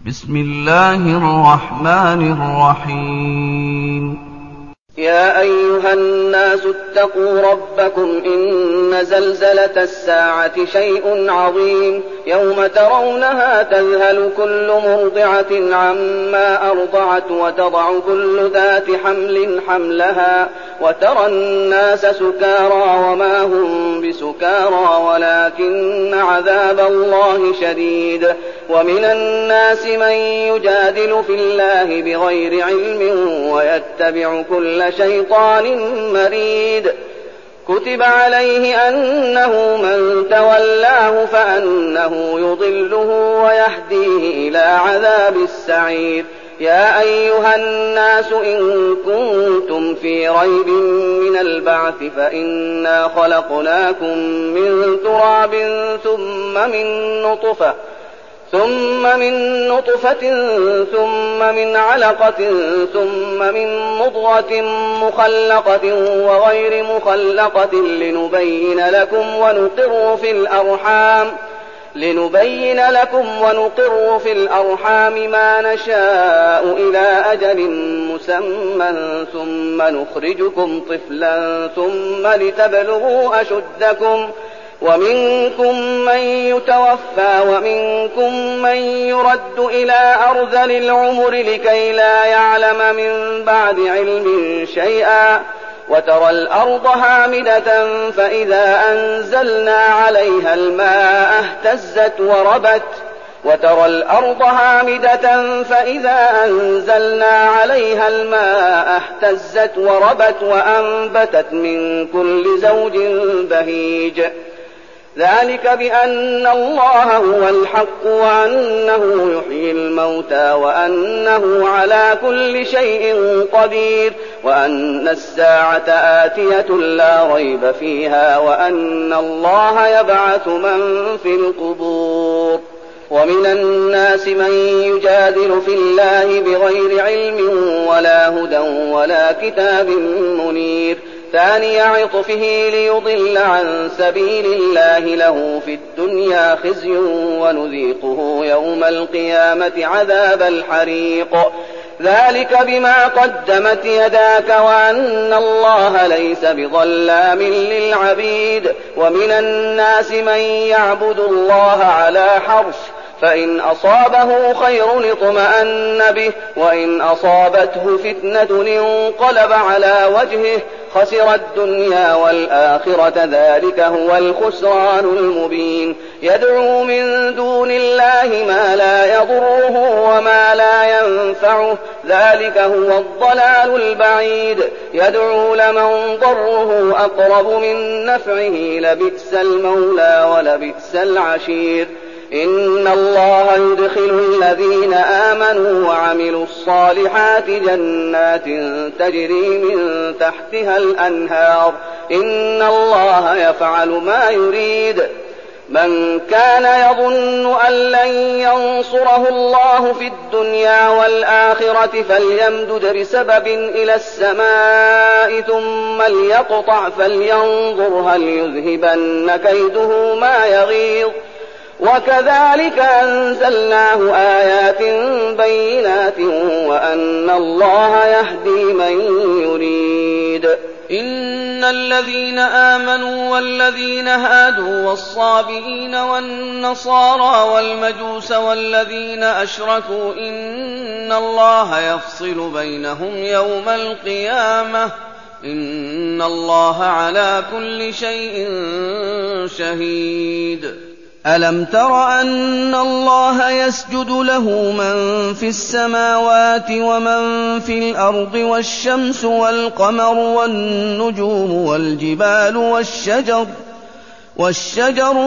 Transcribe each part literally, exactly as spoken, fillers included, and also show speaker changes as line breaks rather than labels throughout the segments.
بسم الله الرحمن الرحيم.
يا أيها الناس اتقوا ربكم إن زلزلة الساعة شيء عظيم يوم ترونها تذهل كل مرضعة عما أرضعت وتضع كل ذات حمل حملها وترى الناس سكارى وما هم بسكارى ولكن عذاب الله شديد. ومن الناس من يجادل في الله بغير علم ويتبع كل شيطان مريد. كتب عليه أنه من تولاه فأنه يضله ويهديه إلى عذاب السعير. يا أيها الناس إن كنتم في ريب من البعث فإنا خلقناكم من تراب ثم من نطفة ثم من نطفة ثم من علقة ثم من مضغة مخلقة وغير مخلقة لنبين لكم ونقر في الأرحام لنبين لكم ونقر في الأرحام ما نشاء إلى أجل مسمى ثم نخرجكم طفلا ثم لتبلغوا أشدكم ومنكم من يتوفى ومنكم من يرد إلى أرذل العمر لكي لا يعلم من بعد علم شيئا. وترى الأرض هامدة فإذا أنزلنا عليها الماء اهتزت وربت وترى الأرض هامدة فإذا أنزلنا عليها الماء اهتزت وربت وأنبتت من كل زوج بهيج. ذلك بأن الله هو الحق وأنه يحيي الموتى وأنه على كل شيء قدير وأن الساعة آتية لا ريب فيها وأن الله يبعث من في القبور. ومن الناس من يجادل في الله بغير علم ولا هدى ولا كتاب منير. ثاني عطفه ليضل عن سبيل الله له في الدنيا خزي ونذيقه يوم القيامة عذاب الحريق. ذلك بما قدمت يداك وأن الله ليس بظلام للعبيد. ومن الناس من يعبد الله على حرف فإن أصابه خير اطمأن به وإن أصابته فتنة انقلب على وجهه خسر الدنيا والآخرة ذلك هو الخسران المبين. يدعو من دون الله ما لا يضره وما لا ينفعه ذلك هو الضلال البعيد. يدعو لمن ضره أقرب من نفعه لبئس المولى ولبئس العشير. إن الله يدخل الذين آمنوا وعملوا الصالحات جنات تجري من تحتها الأنهار إن الله يفعل ما يريد. من كان يظن أن لن ينصره الله في الدنيا والآخرة فليمدد بسبب إلى السماء ثم ليقطع فلينظر هل يذهبن كيده ما يغيظ. وكذلك أنزلناه آيات بينات وأن الله يهدي من يريد.
إن الذين آمنوا والذين هادوا والصابئين والنصارى والمجوس والذين أشركوا إن الله يفصل بينهم يوم القيامة إن الله على كل شيء شهيد. ألم تر أن الله يسجد له من في السماوات ومن في الأرض والشمس والقمر والنجوم والجبال والشجر والشجر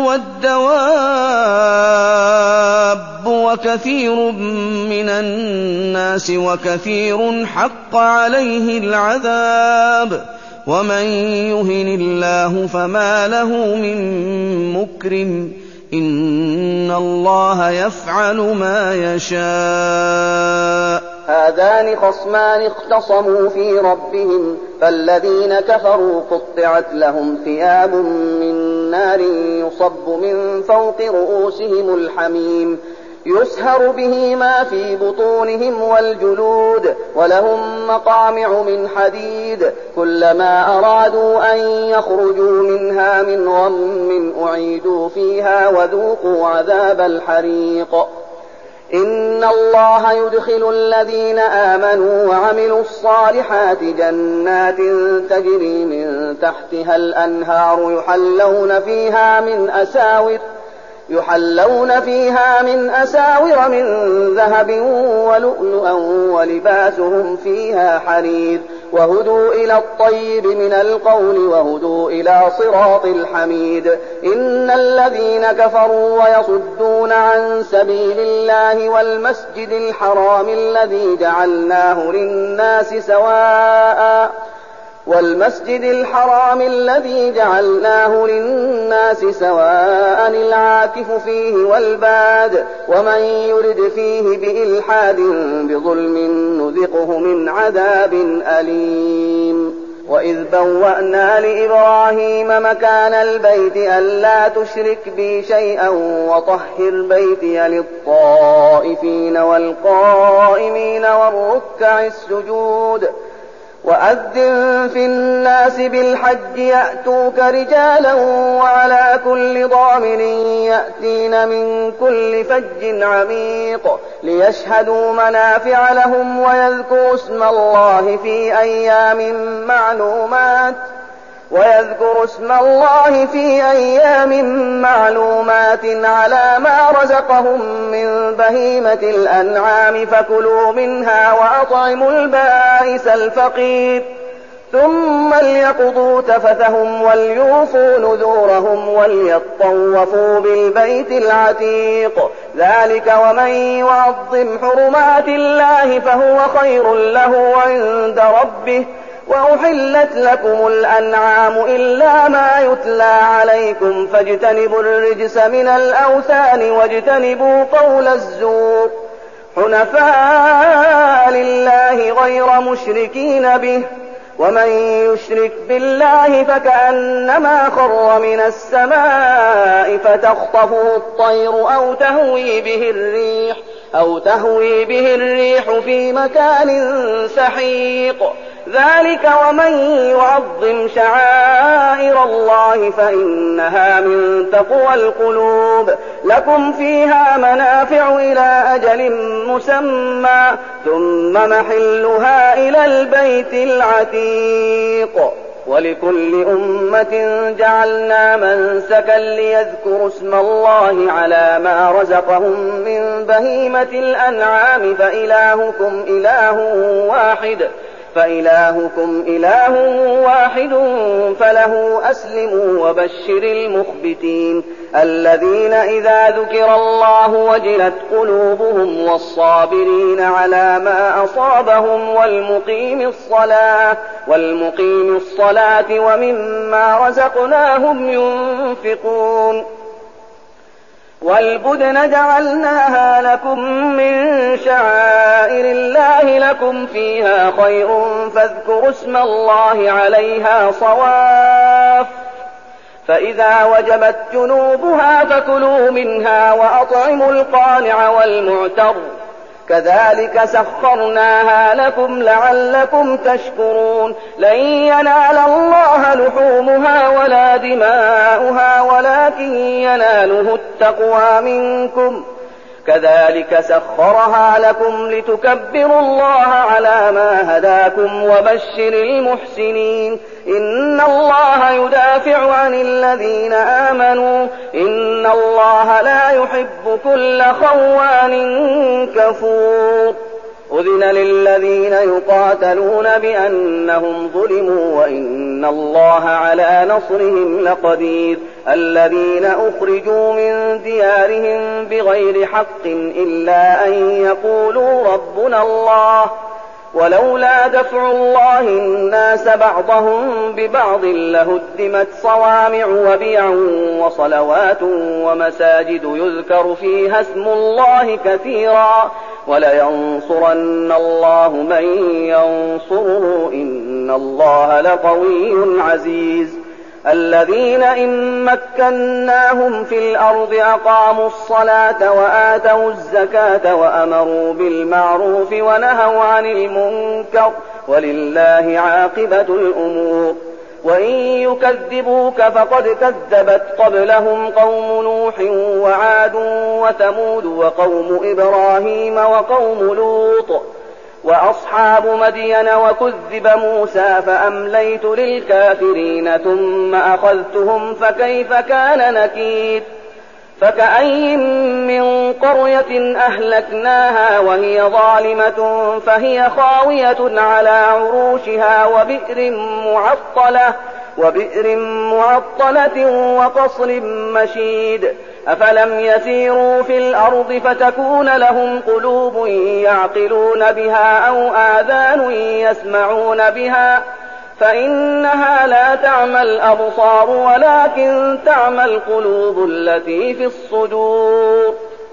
والدواب وكثير من الناس وكثير حق عليه العذاب ومن يهن الله فما له من مكرم إن الله يفعل ما يشاء.
هذان خصمان اختصموا في ربهم فالذين كفروا قطعت لهم ثياب من نار يصب من فوق رؤوسهم الحميم يسهر به ما في بطونهم والجلود، ولهم مقامع من حديد، كلما أرادوا أن يخرجوا منها من غم أعيدوا فيها وذوقوا عذاب الحريق. إن الله يدخل الذين آمنوا وعملوا الصالحات جنات تجري من تحتها الأنهار يحلون فيها من أساور يحلون فيها من أساور من ذهب ولؤلؤا ولباسهم فيها حرير، وهدوا إلى الطيب من القول وهدوا إلى صراط الحميد. إن الذين كفروا ويصدون عن سبيل الله والمسجد الحرام الذي جعلناه للناس سواء والمسجد الحرام الذي جعلناه للناس سواء العاكف فيه والباد، ومن يرد فيه بإلحاد بظلم نذقه من عذاب أليم. وإذ بوأنا لإبراهيم مكان البيت ألا تشرك بي شيئا وطهر بيتي للطائفين والقائمين والركع السجود. وأذن في الناس بالحج يأتوك رجالا وعلى كل ضامر يأتين من كل فج عميق ليشهدوا منافع لهم ويذكروا اسم الله في أيام معلومات ويذكروا اسم الله في أيام معلومات على ما رزقهم من بهيمة الأنعام فكلوا منها وأطعموا البائس الفقير ثم ليقضوا تفثهم وليوفوا نذورهم وليطوفوا بالبيت العتيق. ذلك ومن يعظم حرمات الله فهو خير له عند ربه. وأحلت لكم الأنعام إلا ما يتلى عليكم فاجتنبوا الرجس من الأوثان واجتنبوا قول الزور حنفاء لله غير مشركين به. ومن يشرك بالله فكأنما خر من السماء فتخطفه الطير أو تهوي به الريح أو تهوي به الريح في مكان سحيق. ذلك ومن يعظم شعائر الله فإنها من تقوى القلوب. لكم فيها منافع إلى أجل مسمى ثم محلها إلى البيت العتيق. ولكل أمة جعلنا منسكا ليذكروا اسم الله على ما رزقهم من بهيمة الأنعام فإلهكم إله واحد فإلهكم إله واحد فله أسلموا وبشر المخبتين الذين إذا ذكر الله وجلت قلوبهم والصابرين على ما أصابهم والمقيم الصلاة والمقيم الصلاة ومما رزقناهم ينفقون. والبدن جعلناها لكم من شعائر الله لكم فيها خير فاذكروا اسم الله عليها صواف. فإذا وجبت جنوبها فكلوا منها وأطعموا القانع والمعتر كذلك سخرناها لكم لعلكم تشكرون. لن ينال الله لحومها ولا دماؤها ولكن يناله التقوى منكم كذلك سخرها لكم لتكبروا الله على ما هداكم وبشر المحسنين. إن الله يدافع عن الذين آمنوا إن الله لا يحب كل خوان كفور. أذن للذين يقاتلون بأنهم ظلموا وإن الله على نصرهم لقدير. الذين أخرجوا من ديارهم بغير حق إلا أن يقولوا ربنا الله ولولا دفع الله الناس بعضهم ببعض لهدمت صوامع وبيع وصلوات ومساجد يذكر فيها اسم الله كثيرا ولينصرن الله من ينصره إن الله لقوي عزيز. الذين إن مكناهم في الأرض أقاموا الصلاة وآتوا الزكاة وأمروا بالمعروف ونهوا عن المنكر ولله عاقبة الأمور. وإن يكذبوك فقد كذبت قبلهم قوم نوح وعاد وثمود وقوم إبراهيم وقوم لوط وأصحاب مدين وكذب موسى فأمليت للكافرين ثم أخذتهم فكيف كان نكير. فكأي من قرية أهلكناها وهي ظالمة فهي خاوية على عروشها وبئر معطلة وبئر معطلة وقصر مشيد. أفلم يسيروا في الأرض فتكون لهم قلوب يعقلون بها أو آذان يسمعون بها فإنها لا تعمى الأبصار ولكن تعمى القلوب التي في الصدور.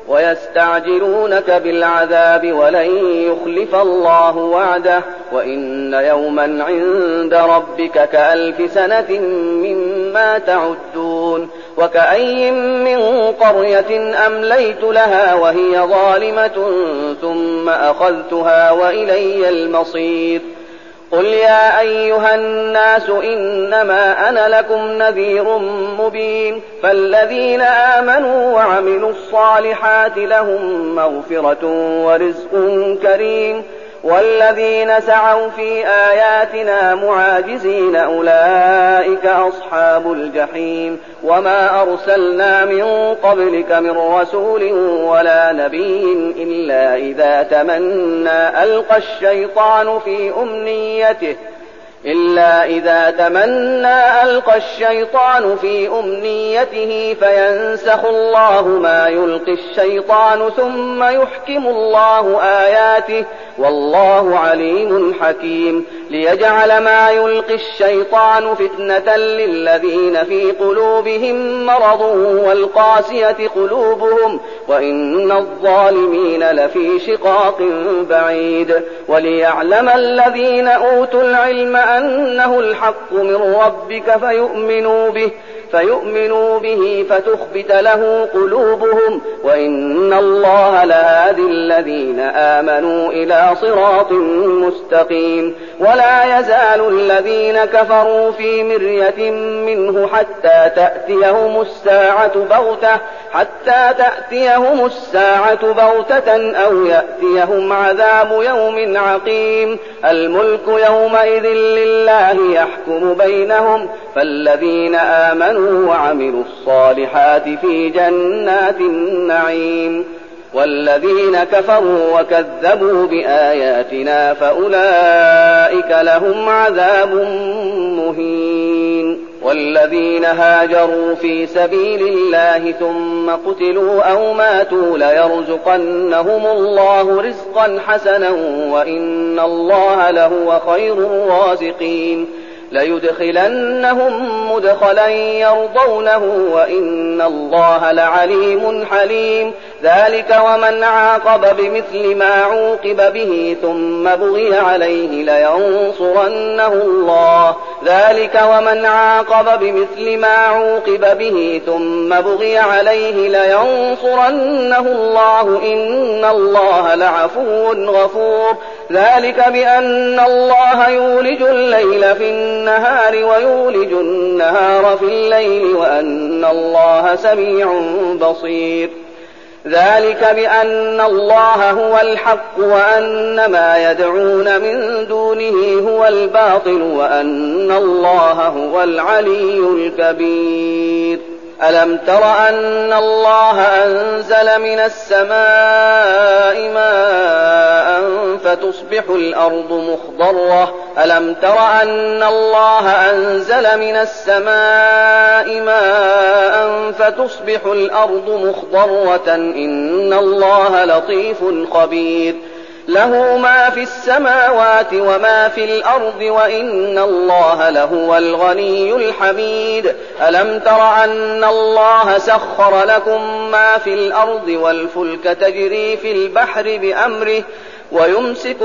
ويستعجلونك بالعذاب ولن يخلف الله وعده وإن يوما عند ربك كألف سنة مما تعدون. وكأي من قرية أمليت لها وهي ظالمة ثم أخذتها وإلي المصير. قل يا أيها الناس إنما أنا لكم نذير مبين. فالذين آمنوا وعملوا الصالحات لهم مغفرة ورزق كريم والذين سعوا في آياتنا معاجزين أولئك أصحاب الجحيم. وما أرسلنا من قبلك من رسول ولا نبي إلا إذا تمنى ألقى الشيطان في أمنيته إلا إذا تمنى ألقى الشيطان في أمنيته فينسخ الله ما يلقي الشيطان ثم يحكم الله آياته والله عليم حكيم. ليجعل ما يلقي الشيطان فتنة للذين في قلوبهم مرض والقاسية قلوبهم وإن الظالمين لفي شقاق بعيد. وليعلم الذين أوتوا العلم أنه الحق من ربك فيؤمنوا به فيؤمنوا به فتخبت له قلوبهم وإن الله لهادي الذين آمنوا إلى صراط مستقيم. ولا يزال الذين كفروا في مرية منه حتى تأتيهم الساعة بغتة حتى تأتيهم الساعة بغتة أو يأتيهم عذاب يوم عقيم. الملك يومئذ لله يحكم بينهم فالذين آمنوا وعملوا الصالحات في جنات النعيم والذين كفروا وكذبوا بآياتنا فأولئك لهم عذاب مهين. والذين هاجروا في سبيل الله ثم قتلوا أو ماتوا ليرزقنهم الله رزقا حسنا وإن الله لهو خير الرازقين. ليدخلنهم مدخلا يرضونه وإن الله لعليم حليم. ذلك ومن عاقب بمثل ما عوقب به ثم بغي عليه لينصرنه الله ذلك ومن عاقب بمثل ما عوقب به ثم بغي عليه لينصرنه الله إن الله لعفو غفور. ذلك بأن الله يولج الليل في النهار ويولج النهار في الليل وأن الله سميع بصير. ذلك بأن الله هو الحق وأن ما يدعون من دونه هو الباطل وأن الله هو العلي الكبير. ألم تر أن الله أنزل من السماء ماء فتصبح الأرض مخضرة ألم تر أن الله أنزل من السماء ماء فتصبح الأرض مخضرة إن الله لطيف خبير. له ما في السماوات وما في الأرض وإن الله لهو الغني الحميد. ألم تر أن الله سخر لكم ما في الأرض والفلك تجري في البحر بأمره ويمسك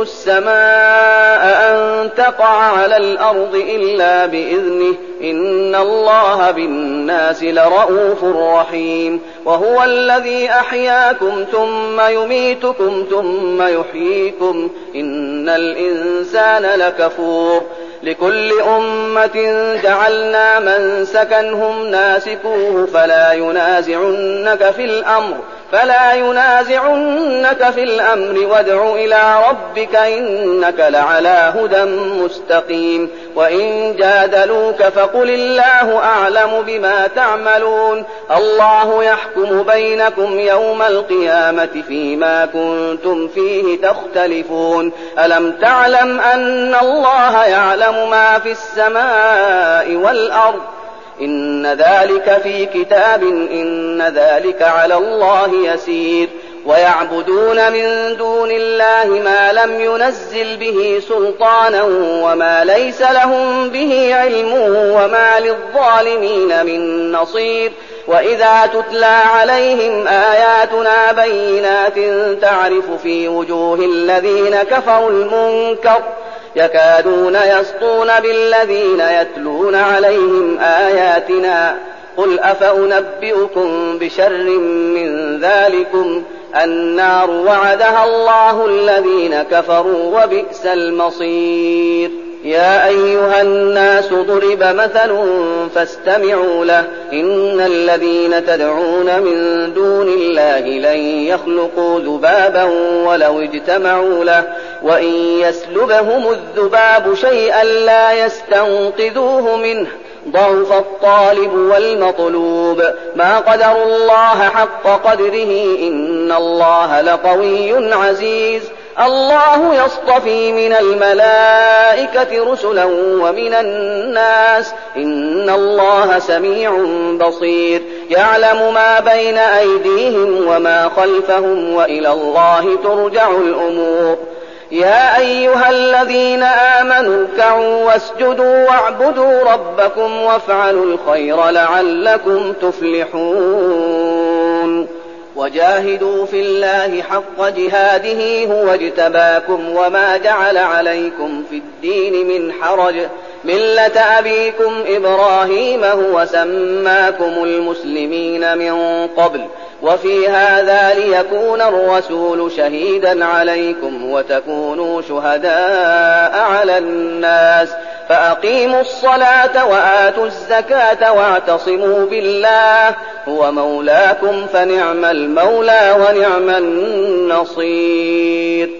السماء أن تقع على الأرض إلا بإذنه إن الله بالناس لرءوف رحيم وهو الذي أحياكم ثم يميتكم ثم يحييكم إن الإنسان لكفور لكل أمة جعلنا منسكا هم ناسكوه فلا ينازعنك في الأمر فلا ينازعنك في الأمر وادع إلى ربك إنك لعلى هدى مستقيم وإن جادلوك فقل الله أعلم بما تعملون الله يحكم بينكم يوم القيامة فيما كنتم فيه تختلفون ألم تعلم أن الله يعلم ما في السماء والأرض إن ذلك في كتاب إن ذلك على الله يسير ويعبدون من دون الله ما لم ينزل به سلطانا وما ليس لهم به علم وما للظالمين من نصير وإذا تتلى عليهم آياتنا بينات تعرف في وجوه الذين كفروا المنكر يكادون يسطون بالذين يتلون عليهم آياتنا قل أفأنبئكم بشر من ذلكم النار وعدها الله الذين كفروا وبئس المصير يا أيها الناس ضرب مثل فاستمعوا له إن الذين تدعون من دون الله لن يخلقوا ذبابا ولو اجتمعوا له وإن يسلبهم الذباب شيئا لا يستنقذوه منه ضعف الطالب والمطلوب ما قدروا الله حق قدره إن الله لقوي عزيز الله يصطفي من الملائكة رسلا ومن الناس إن الله سميع بصير يعلم ما بين أيديهم وما خلفهم وإلى الله ترجع الأمور يا أيها الذين آمنوا اركعوا واسجدوا واعبدوا ربكم وافعلوا الخير لعلكم تفلحون وجاهدوا في الله حق جهاده هو اجتباكم وما جعل عليكم في الدين من حرج ملة أبيكم إبراهيم هو سماكم المسلمين من قبل وفي هذا ليكون الرسول شهيدا عليكم وتكونوا شهداء على الناس فأقيموا الصلاة وآتوا الزكاة واعتصموا بالله هو مولاكم فنعم المولى ونعم النصير